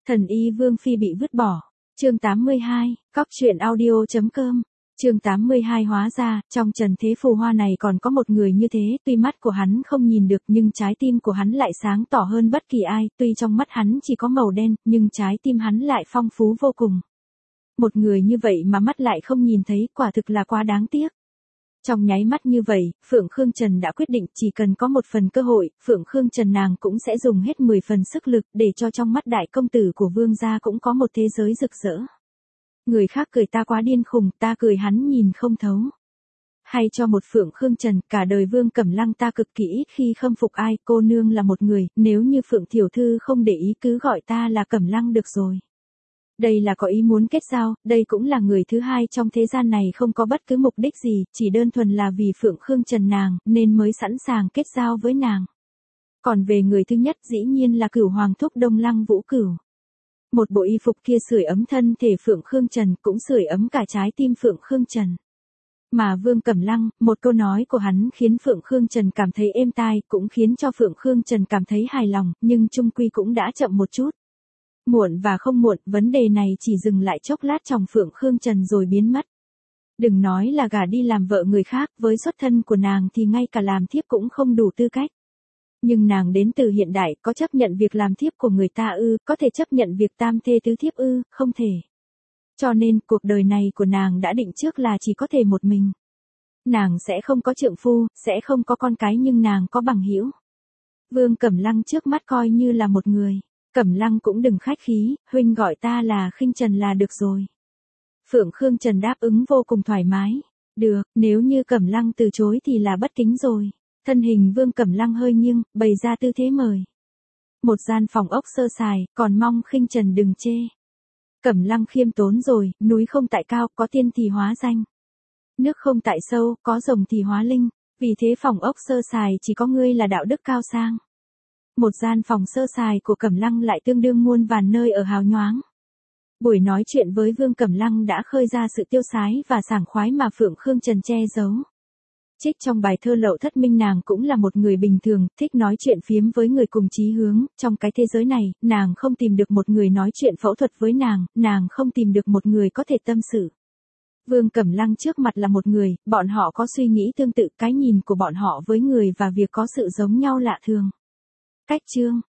Thần y Vương Phi bị vứt bỏ. Chương 82, Cóc truyện audio.com. Chương 82 hóa ra, trong trần thế phù hoa này còn có một người như thế, tuy mắt của hắn không nhìn được nhưng trái tim của hắn lại sáng tỏ hơn bất kỳ ai, tuy trong mắt hắn chỉ có màu đen, nhưng trái tim hắn lại phong phú vô cùng. Một người như vậy mà mắt lại không nhìn thấy, quả thực là quá đáng tiếc. Trong nháy mắt như vậy, Phượng Khương Trần đã quyết định chỉ cần có một phần cơ hội, Phượng Khương Trần nàng cũng sẽ dùng hết 10 phần sức lực để cho trong mắt đại công tử của Vương gia cũng có một thế giới rực rỡ. Người khác cười ta quá điên khùng, ta cười hắn nhìn không thấu. Hay cho một Phượng Khương Trần, cả đời Vương Cẩm Lăng ta cực kỳ ít khi khâm phục ai, cô nương là một người, nếu như Phượng tiểu thư không để ý cứ gọi ta là Cẩm Lăng được rồi. Đây là có ý muốn kết giao, đây cũng là người thứ hai trong thế gian này không có bất cứ mục đích gì, chỉ đơn thuần là vì Phượng Khương Trần nàng, nên mới sẵn sàng kết giao với nàng. Còn về người thứ nhất dĩ nhiên là Cửu Hoàng thúc Đông Lăng Vũ Cửu. Một bộ y phục kia sưởi ấm thân thể Phượng Khương Trần cũng sưởi ấm cả trái tim Phượng Khương Trần. Mà Vương Cẩm Lăng, một câu nói của hắn khiến Phượng Khương Trần cảm thấy êm tai, cũng khiến cho Phượng Khương Trần cảm thấy hài lòng, nhưng chung quy cũng đã chậm một chút. Muộn và không muộn, vấn đề này chỉ dừng lại chốc lát trong Phượng Khương Trần rồi biến mất. Đừng nói là gả đi làm vợ người khác, với xuất thân của nàng thì ngay cả làm thiếp cũng không đủ tư cách. Nhưng nàng đến từ hiện đại, có chấp nhận việc làm thiếp của người ta ư, có thể chấp nhận việc tam thê tứ thiếp ư, không thể. Cho nên, cuộc đời này của nàng đã định trước là chỉ có thể một mình. Nàng sẽ không có trượng phu, sẽ không có con cái nhưng nàng có bằng hữu. Vương Cẩm Lăng trước mắt coi như là một người. Cẩm Lăng cũng đừng khách khí, huynh gọi ta là Khinh Trần là được rồi. Phượng Khương Trần đáp ứng vô cùng thoải mái. Được, nếu như Cẩm Lăng từ chối thì là bất kính rồi. Thân hình Vương Cẩm Lăng hơi nghiêng, bày ra tư thế mời. Một gian phòng ốc sơ sài, còn mong Khinh Trần đừng chê. Cẩm Lăng khiêm tốn rồi, núi không tại cao, có tiên thì hóa danh. Nước không tại sâu, có rồng thì hóa linh. Vì thế phòng ốc sơ sài chỉ có ngươi là đạo đức cao sang. Một gian phòng sơ sài của Cẩm Lăng lại tương đương muôn vàn nơi ở hào nhoáng. Buổi nói chuyện với Vương Cẩm Lăng đã khơi ra sự tiêu sái và sảng khoái mà Phượng Khương Trần che giấu. Trích trong bài thơ Lậu Thất Minh nàng cũng là một người bình thường, thích nói chuyện phiếm với người cùng chí hướng, trong cái thế giới này, nàng không tìm được một người nói chuyện phẫu thuật với nàng không tìm được một người có thể tâm sự. Vương Cẩm Lăng trước mặt là một người, bọn họ có suy nghĩ tương tự, cái nhìn của bọn họ với người và việc có sự giống nhau lạ thường. Cách chương